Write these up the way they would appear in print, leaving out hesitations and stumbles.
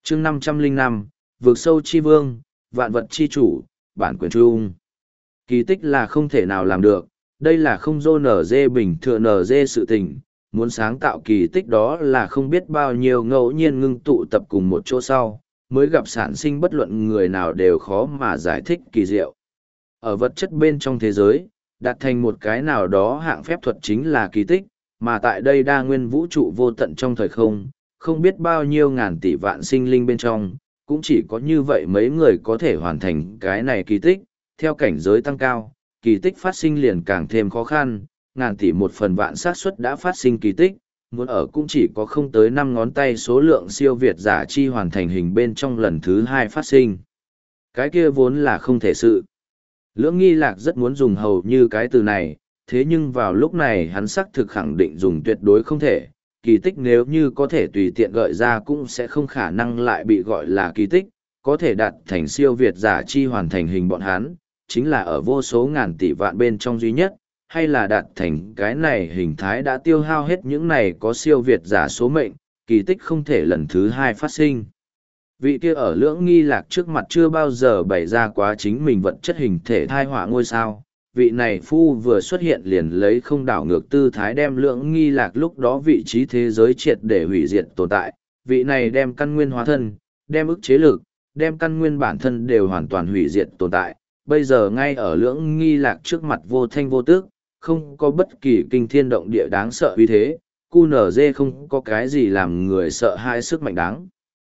chương 505, vượt sâu chi vương, vạn vật chi chủ, bản quyền trung. Kỳ tích là không thể nào làm được, đây là không dô nở dê bình thường nở dê sự tình, muốn sáng tạo kỳ tích đó là không biết bao nhiêu ngẫu nhiên ngưng tụ tập cùng một chỗ sau, mới gặp sản sinh bất luận người nào đều khó mà giải thích kỳ diệu. Ở vật chất bên trong thế giới, đạt thành một cái nào đó hạng phép thuật chính là kỳ tích, mà tại đây đa nguyên vũ trụ vô tận trong thời không, không biết bao nhiêu ngàn tỷ vạn sinh linh bên trong, cũng chỉ có như vậy mấy người có thể hoàn thành cái này kỳ tích, theo cảnh giới tăng cao, kỳ tích phát sinh liền càng thêm khó khăn, ngàn tỷ một phần vạn xác suất đã phát sinh kỳ tích, muốn ở cũng chỉ có không tới 5 ngón tay số lượng siêu việt giả chi hoàn thành hình bên trong lần thứ 2 phát sinh. Cái kia vốn là không thể sự. Lưỡng nghi lạc rất muốn dùng hầu như cái từ này, thế nhưng vào lúc này hắn xác thực khẳng định dùng tuyệt đối không thể. Kỳ tích nếu như có thể tùy tiện gợi ra cũng sẽ không khả năng lại bị gọi là kỳ tích, có thể đạt thành siêu việt giả chi hoàn thành hình bọn hắn, chính là ở vô số ngàn tỷ vạn bên trong duy nhất, hay là đạt thành cái này hình thái đã tiêu hao hết những này có siêu việt giả số mệnh, kỳ tích không thể lần thứ 2 phát sinh. Vị kia ở lưỡng nghi lạc trước mặt chưa bao giờ bày ra quá chính mình vật chất hình thể thai họa ngôi sao. Vị này phu vừa xuất hiện liền lấy không đảo ngược tư thái đem lưỡng nghi lạc lúc đó vị trí thế giới triệt để hủy diệt tồn tại. Vị này đem căn nguyên hóa thân, đem ức chế lực, đem căn nguyên bản thân đều hoàn toàn hủy diệt tồn tại. Bây giờ ngay ở lưỡng nghi lạc trước mặt vô thanh vô tước, không có bất kỳ kinh thiên động địa đáng sợ uy thế. QNZ không có cái gì làm người sợ hai sức mạnh đáng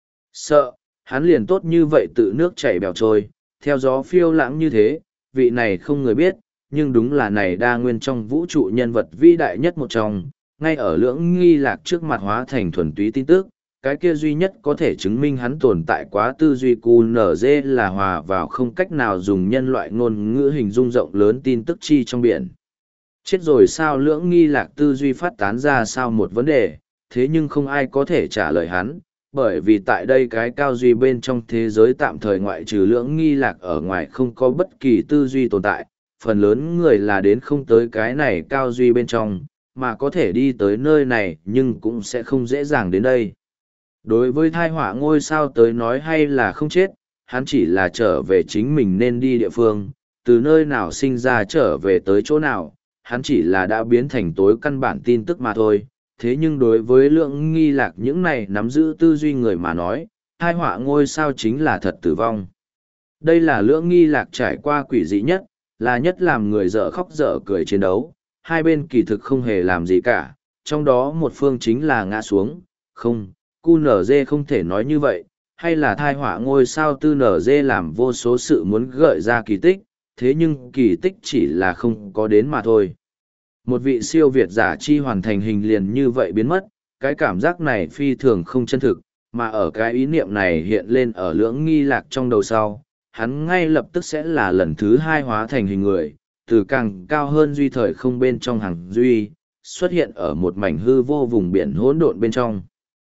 sợ. Hắn liền tốt như vậy tự nước chảy bèo trôi, theo gió phiêu lãng như thế, vị này không người biết, nhưng đúng là này đa nguyên trong vũ trụ nhân vật vĩ đại nhất một trong, ngay ở lưỡng nghi lạc trước mặt hóa thành thuần túy tin tức, cái kia duy nhất có thể chứng minh hắn tồn tại quá tư duy QNZ là hòa vào không cách nào dùng nhân loại ngôn ngữ hình dung rộng lớn tin tức chi trong biển. Chết rồi sao lưỡng nghi lạc tư duy phát tán ra sao một vấn đề, thế nhưng không ai có thể trả lời hắn. Bởi vì tại đây cái cao duy bên trong thế giới tạm thời ngoại trừ lưỡng nghi lạc ở ngoài không có bất kỳ tư duy tồn tại, phần lớn người là đến không tới cái này cao duy bên trong, mà có thể đi tới nơi này nhưng cũng sẽ không dễ dàng đến đây. Đối với thai họa ngôi sao tới nói hay là không chết, hắn chỉ là trở về chính mình nên đi địa phương, từ nơi nào sinh ra trở về tới chỗ nào, hắn chỉ là đã biến thành tối căn bản tin tức mà thôi. Thế nhưng đối với lượng nghi lạc những này nắm giữ tư duy người mà nói, hai họa ngôi sao chính là thật tử vong. Đây là lượng nghi lạc trải qua quỷ dị nhất, là nhất làm người dở khóc dở cười chiến đấu, hai bên kỳ thực không hề làm gì cả, trong đó một phương chính là ngã xuống, không, QNZ không thể nói như vậy, hay là thai họa ngôi sao tư NZ làm vô số sự muốn gợi ra kỳ tích, thế nhưng kỳ tích chỉ là không có đến mà thôi. Một vị siêu việt giả chi hoàn thành hình liền như vậy biến mất, cái cảm giác này phi thường không chân thực, mà ở cái ý niệm này hiện lên ở lưỡng nghi lạc trong đầu sau, hắn ngay lập tức sẽ là lần thứ 2 hóa thành hình người, từ càng cao hơn duy thời không bên trong hàng duy, xuất hiện ở một mảnh hư vô vùng biển hỗn độn bên trong.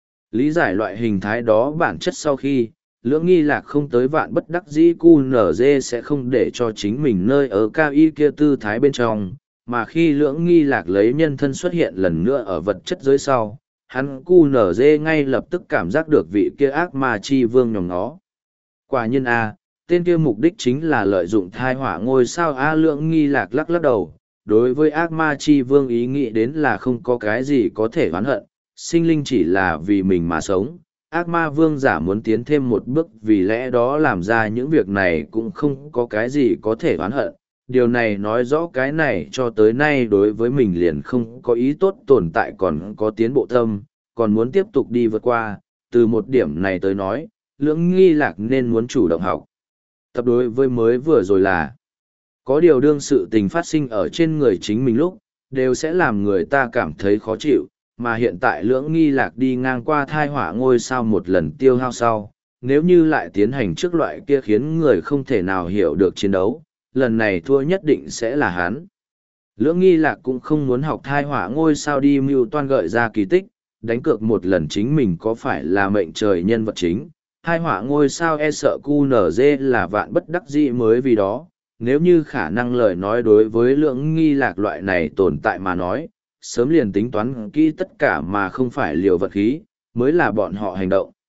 Lý giải loại hình thái đó bản chất sau khi, lưỡng nghi lạc không tới vạn bất đắc dĩ QNZ sẽ không để cho chính mình nơi ở cao y kia tư thái bên trong, mà khi lưỡng nghi lạc lấy nhân thân xuất hiện lần nữa ở vật chất giới sau, hắn QNZ ngay lập tức cảm giác được vị kia ác ma chi vương nhòm nó. Quả nhiên A, tên kia mục đích chính là lợi dụng thai họa ngôi sao A lưỡng nghi lạc lắc lắc đầu, đối với ác ma chi vương ý nghĩ đến là không có cái gì có thể oán hận, sinh linh chỉ là vì mình mà sống. Ác ma vương giả muốn tiến thêm một bước vì lẽ đó làm ra những việc này cũng không có cái gì có thể oán hận. Điều này nói rõ cái này cho tới nay đối với mình liền không có ý tốt tồn tại còn có tiến bộ tâm, còn muốn tiếp tục đi vượt qua. Từ một điểm này tới nói, lưỡng nghi lạc nên muốn chủ động học. Tập đối với mới vừa rồi là có điều đương sự tình phát sinh ở trên người chính mình lúc, đều sẽ làm người ta cảm thấy khó chịu. Mà hiện tại lưỡng nghi lạc đi ngang qua thai họa ngôi sao một lần tiêu hao sau, nếu như lại tiến hành trước loại kia khiến người không thể nào hiểu được chiến đấu, lần này thua nhất định sẽ là hắn. Lưỡng nghi lạc cũng không muốn học thai họa ngôi sao đi mưu toan gợi ra kỳ tích, đánh cược một lần chính mình có phải là mệnh trời nhân vật chính. Thai họa ngôi sao e sợ QNZ là vạn bất đắc dĩ mới vì đó, nếu như khả năng lời nói đối với lưỡng nghi lạc loại này tồn tại mà nói, sớm liền tính toán kỹ tất cả mà không phải liều vật khí, mới là bọn họ hành động.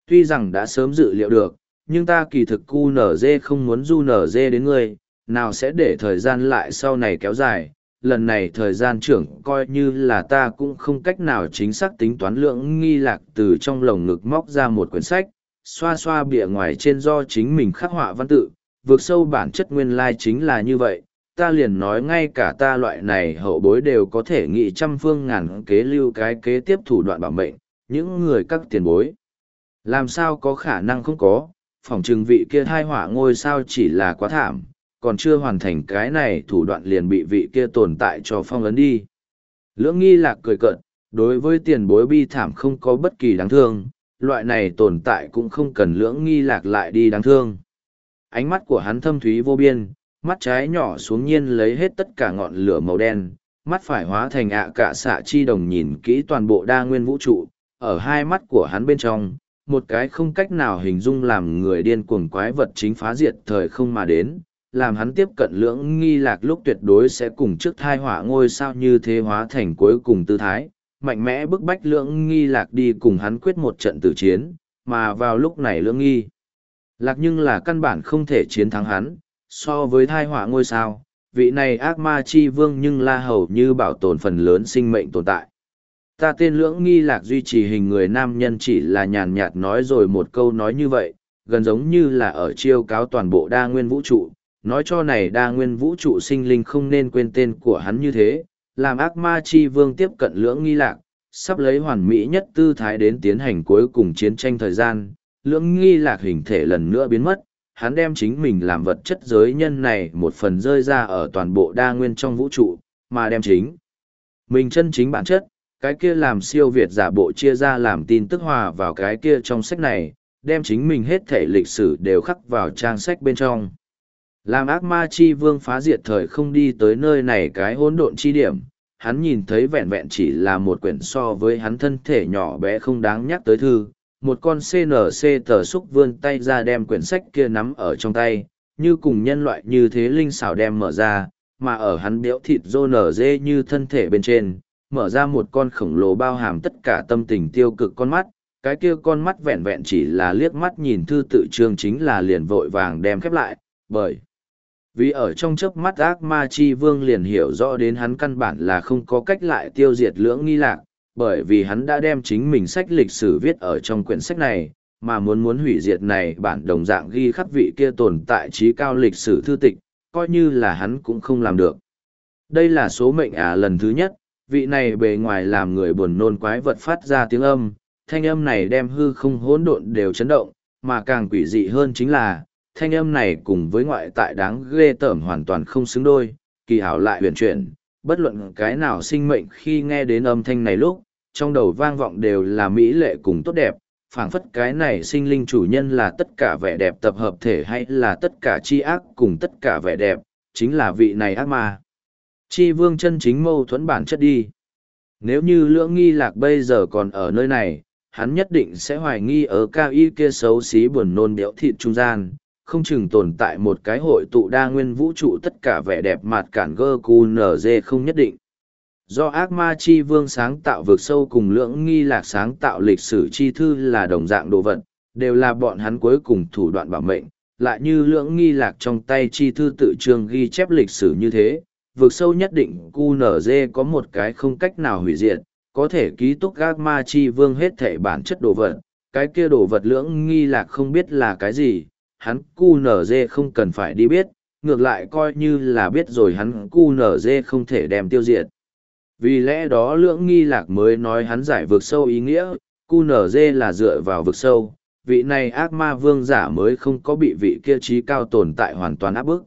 Tuy rằng đã sớm dự liệu được, nhưng ta kỳ thực QNZ không muốn du NZ đến ngươi, nào sẽ để thời gian lại sau này kéo dài. Lần này thời gian trưởng coi như là ta cũng không cách nào chính xác tính toán lượng nghi lạc từ trong lồng ngực móc ra một quyển sách, xoa xoa bìa ngoài trên do chính mình khắc họa văn tự, vượt sâu bản chất nguyên lai chính là như vậy. Ta liền nói ngay cả ta loại này hậu bối đều có thể nghĩ trăm phương ngàn kế lưu cái kế tiếp thủ đoạn bảo mệnh, những người các tiền bối. Làm sao có khả năng không có, phỏng chừng vị kia thai họa ngôi sao chỉ là quá thảm, còn chưa hoàn thành cái này thủ đoạn liền bị vị kia tồn tại cho phong ấn đi. Lưỡng nghi lạc cười cợt, đối với tiền bối bi thảm không có bất kỳ đáng thương, loại này tồn tại cũng không cần lưỡng nghi lạc lại đi đáng thương. Ánh mắt của hắn thâm thúy vô biên, mắt trái nhỏ xuống nhiên lấy hết tất cả ngọn lửa màu đen, mắt phải hóa thành ạ cả xạ chi đồng nhìn kỹ toàn bộ đa nguyên vũ trụ, ở hai mắt của hắn bên trong, một cái không cách nào hình dung làm người điên cuồng quái vật chính phá diệt thời không mà đến, làm hắn tiếp cận lưỡng nghi lạc lúc tuyệt đối sẽ cùng trước thai họa ngôi sao như thế hóa thành cuối cùng tư thái, mạnh mẽ bức bách lưỡng nghi lạc đi cùng hắn quyết một trận tử chiến, mà vào lúc này lưỡng nghi lạc nhưng là căn bản không thể chiến thắng hắn, so với thai họa ngôi sao, vị này ác ma chi vương nhưng la hầu như bảo tồn phần lớn sinh mệnh tồn tại. Ta tên lưỡng nghi lạc duy trì hình người nam nhân chỉ là nhàn nhạt nói rồi một câu nói như vậy, gần giống như là ở chiêu cáo toàn bộ đa nguyên vũ trụ, nói cho này đa nguyên vũ trụ sinh linh không nên quên tên của hắn như thế, làm ác ma chi vương tiếp cận lưỡng nghi lạc, sắp lấy hoàn mỹ nhất tư thái đến tiến hành cuối cùng chiến tranh thời gian, lưỡng nghi lạc hình thể lần nữa biến mất, hắn đem chính mình làm vật chất giới nhân này một phần rơi ra ở toàn bộ đa nguyên trong vũ trụ, mà đem chính mình chân chính bản chất, cái kia làm siêu việt giả bộ chia ra làm tin tức hòa vào cái kia trong sách này, đem chính mình hết thể lịch sử đều khắc vào trang sách bên trong. Làm ác ma chi vương phá diệt thời không đi tới nơi này cái hỗn độn chi điểm, hắn nhìn thấy vẹn vẹn chỉ là một quyển so với hắn thân thể nhỏ bé không đáng nhắc tới thư, một con CNC tờ xúc vươn tay ra đem quyển sách kia nắm ở trong tay, như cùng nhân loại như thế linh xảo đem mở ra, mà ở hắn béo thịt rô nở dê như thân thể bên trên, mở ra một con khổng lồ bao hàm tất cả tâm tình tiêu cực con mắt, cái kia con mắt vẹn vẹn chỉ là liếc mắt nhìn thư tự chương chính là liền vội vàng đem khép lại, bởi vì ở trong chớp mắt ác ma chi vương liền hiểu rõ đến hắn căn bản là không có cách lại tiêu diệt lưỡng nghi lạc, bởi vì hắn đã đem chính mình sách lịch sử viết ở trong quyển sách này, mà muốn hủy diệt này bản đồng dạng ghi khắc vị kia tồn tại trí cao lịch sử thư tịch, coi như là hắn cũng không làm được. Đây là số mệnh lần thứ nhất, vị này bề ngoài làm người buồn nôn quái vật phát ra tiếng âm, thanh âm này đem hư không hỗn độn đều chấn động, mà càng quỷ dị hơn chính là, thanh âm này cùng với ngoại tại đáng ghê tởm hoàn toàn không xứng đôi, kỳ hảo lại huyền chuyển, bất luận cái nào sinh mệnh khi nghe đến âm thanh này lúc, trong đầu vang vọng đều là mỹ lệ cùng tốt đẹp, phảng phất cái này sinh linh chủ nhân là tất cả vẻ đẹp tập hợp thể hay là tất cả chi ác cùng tất cả vẻ đẹp, chính là vị này ác ma. Chi vương chân chính mâu thuẫn bản chất đi. Nếu như lưỡng nghi lạc bây giờ còn ở nơi này, hắn nhất định sẽ hoài nghi ở cao y kia xấu xí buồn nôn béo thịt trung gian, không chừng tồn tại một cái hội tụ đa nguyên vũ trụ tất cả vẻ đẹp mạt cản gơ cu nở dê không nhất định. Do ác ma chi vương sáng tạo vượt sâu cùng lưỡng nghi lạc sáng tạo lịch sử chi thư là đồng dạng đồ vật, đều là bọn hắn cuối cùng thủ đoạn bảo mệnh, lại như lưỡng nghi lạc trong tay chi thư tự trường ghi chép lịch sử như thế, vượt sâu nhất định QNZ có một cái không cách nào hủy diệt, có thể ký túc ác ma chi vương hết thể bản chất đồ vật, cái kia đồ vật lưỡng nghi lạc không biết là cái gì, hắn QNZ không cần phải đi biết, ngược lại coi như là biết rồi hắn QNZ không thể đem tiêu diệt. Vì lẽ đó lưỡng nghi lạc mới nói hắn giải vực sâu ý nghĩa, QNZ là dựa vào vực sâu, vị này ác ma vương giả mới không có bị vị kia trí cao tồn tại hoàn toàn áp bức.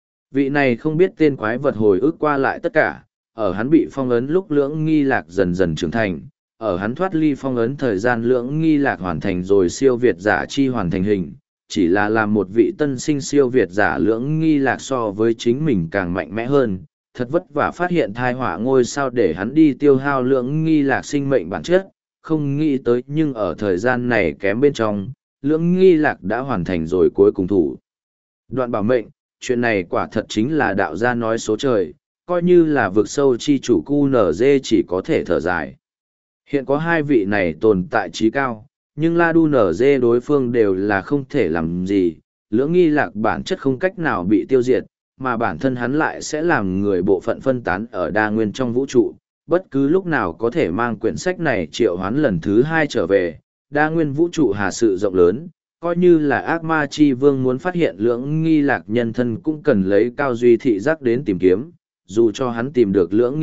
Vị này không biết tên quái vật hồi ức qua lại tất cả, ở hắn bị phong ấn lúc lưỡng nghi lạc dần dần trưởng thành, ở hắn thoát ly phong ấn thời gian lưỡng nghi lạc hoàn thành rồi siêu việt giả chi hoàn thành hình, chỉ là làm một vị tân sinh siêu việt giả lưỡng nghi lạc so với chính mình càng mạnh mẽ hơn, thật vất vả phát hiện thai họa ngôi sao để hắn đi tiêu hao lưỡng nghi lạc sinh mệnh bản chất, không nghĩ tới nhưng ở thời gian này kém bên trong, lưỡng nghi lạc đã hoàn thành rồi cuối cùng thủ. Đoạn bảo mệnh, chuyện này quả thật chính là đạo gia nói số trời, coi như là vực sâu chi chủ QNZ chỉ có thể thở dài. Hiện có hai vị này tồn tại trí cao, Nhưng La Đu nở dê đối phương đều là không thể làm gì, lưỡng nghi lạc bản chất không cách nào bị tiêu diệt, mà bản thân hắn lại sẽ làm người bộ phận phân tán ở đa nguyên trong vũ trụ, bất cứ lúc nào có thể mang quyển sách này triệu hoán lần thứ 2 trở về, đa nguyên vũ trụ hà sự rộng lớn, coi như là ác ma chi vương muốn phát hiện lưỡng nghi lạc nhân thân cũng cần lấy cao duy thị giác đến tìm kiếm, dù cho hắn tìm được lưỡng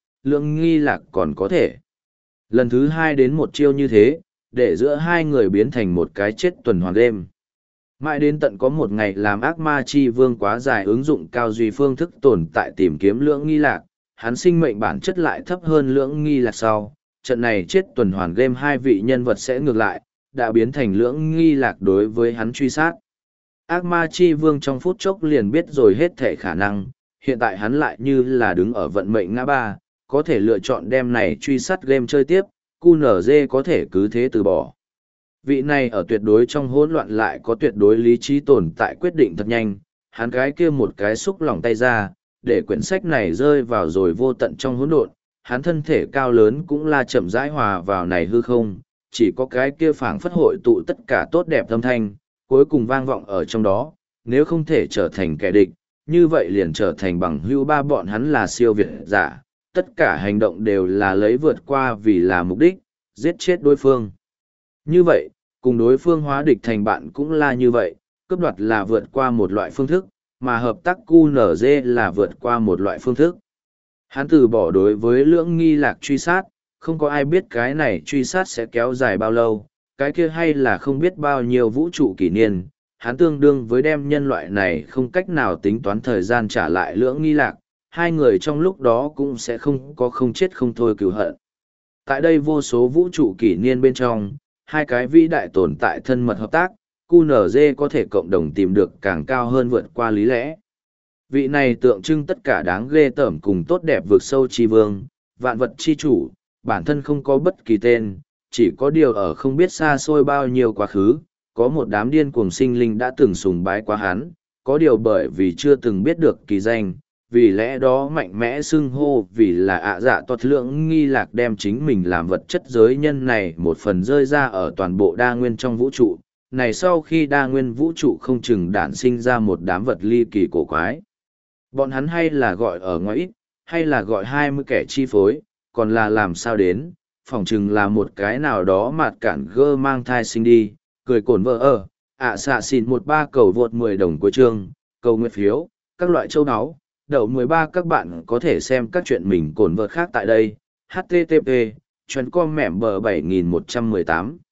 nghi lạc còn có thể. Lần thứ 2 đến một chiêu như thế, để giữa hai người biến thành một cái chết tuần hoàn đêm. Mãi đến tận có một ngày làm ác ma chi vương quá dài ứng dụng cao duy phương thức tồn tại tìm kiếm lưỡng nghi lạc, hắn sinh mệnh bản chất lại thấp hơn lưỡng nghi lạc sau. Trận này chết tuần hoàn game hai vị nhân vật sẽ ngược lại, đã biến thành lưỡng nghi lạc đối với hắn truy sát. Ác ma chi vương trong phút chốc liền biết rồi hết thể khả năng, hiện tại hắn lại như là đứng ở vận mệnh ngã ba, có thể lựa chọn đem này truy sát game chơi tiếp, QNZ có thể cứ thế từ bỏ. Vị này ở tuyệt đối trong hỗn loạn lại có tuyệt đối lý trí tồn tại quyết định thật nhanh, hắn cái kia một cái xúc lỏng tay ra, để quyển sách này rơi vào rồi vô tận trong hỗn độn, hắn thân thể cao lớn cũng là chậm rãi hòa vào này hư không, chỉ có cái kia phảng phất hội tụ tất cả tốt đẹp âm thanh, cuối cùng vang vọng ở trong đó, nếu không thể trở thành kẻ địch, như vậy liền trở thành bằng hữu ba bọn hắn là siêu việt giả, tất cả hành động đều là lấy vượt qua vì là mục đích, giết chết đối phương. Như vậy, cùng đối phương hóa địch thành bạn cũng là như vậy, cướp đoạt là vượt qua một loại phương thức, mà hợp tác QNZ là vượt qua một loại phương thức. Hắn từ bỏ đối với lưỡng nghi lạc truy sát, không có ai biết cái này truy sát sẽ kéo dài bao lâu, cái kia hay là không biết bao nhiêu vũ trụ kỷ niên, hắn tương đương với đem nhân loại này không cách nào tính toán thời gian trả lại lưỡng nghi lạc, hai người trong lúc đó cũng sẽ không có không chết không thôi cửu hận. Tại đây vô số vũ trụ kỷ niên bên trong, hai cái vĩ đại tồn tại thân mật hợp tác, QNZ có thể cộng đồng tìm được càng cao hơn vượt qua lý lẽ. Vị này tượng trưng tất cả đáng ghê tởm cùng tốt đẹp vượt sâu chi vương, vạn vật chi chủ, bản thân không có bất kỳ tên, chỉ có điều ở không biết xa xôi bao nhiêu quá khứ, có một đám điên cuồng sinh linh đã từng sùng bái quá hắn, có điều bởi vì chưa từng biết được kỳ danh, vì lẽ đó mạnh mẽ xưng hô vì là ạ dạ toát lưỡng nghi lạc đem chính mình làm vật chất giới nhân này một phần rơi ra ở toàn bộ đa nguyên trong vũ trụ. Này sau khi đa nguyên vũ trụ không chừng đản sinh ra một đám vật ly kỳ cổ quái. Bọn hắn hay là gọi ở ngoài ít, hay là gọi 20 kẻ chi phối, còn là làm sao đến, phỏng chừng là một cái nào đó mạt cản gơ mang thai sinh đi, cười cổn vợ ở, xạ xịn 13 cầu vượt 10 đồng cuối chương, cầu nguyện phiếu, các loại châu áo. Đậu 13 các bạn có thể xem các chuyện mình cổn vợt khác tại đây. http://com mẻm bờ 7118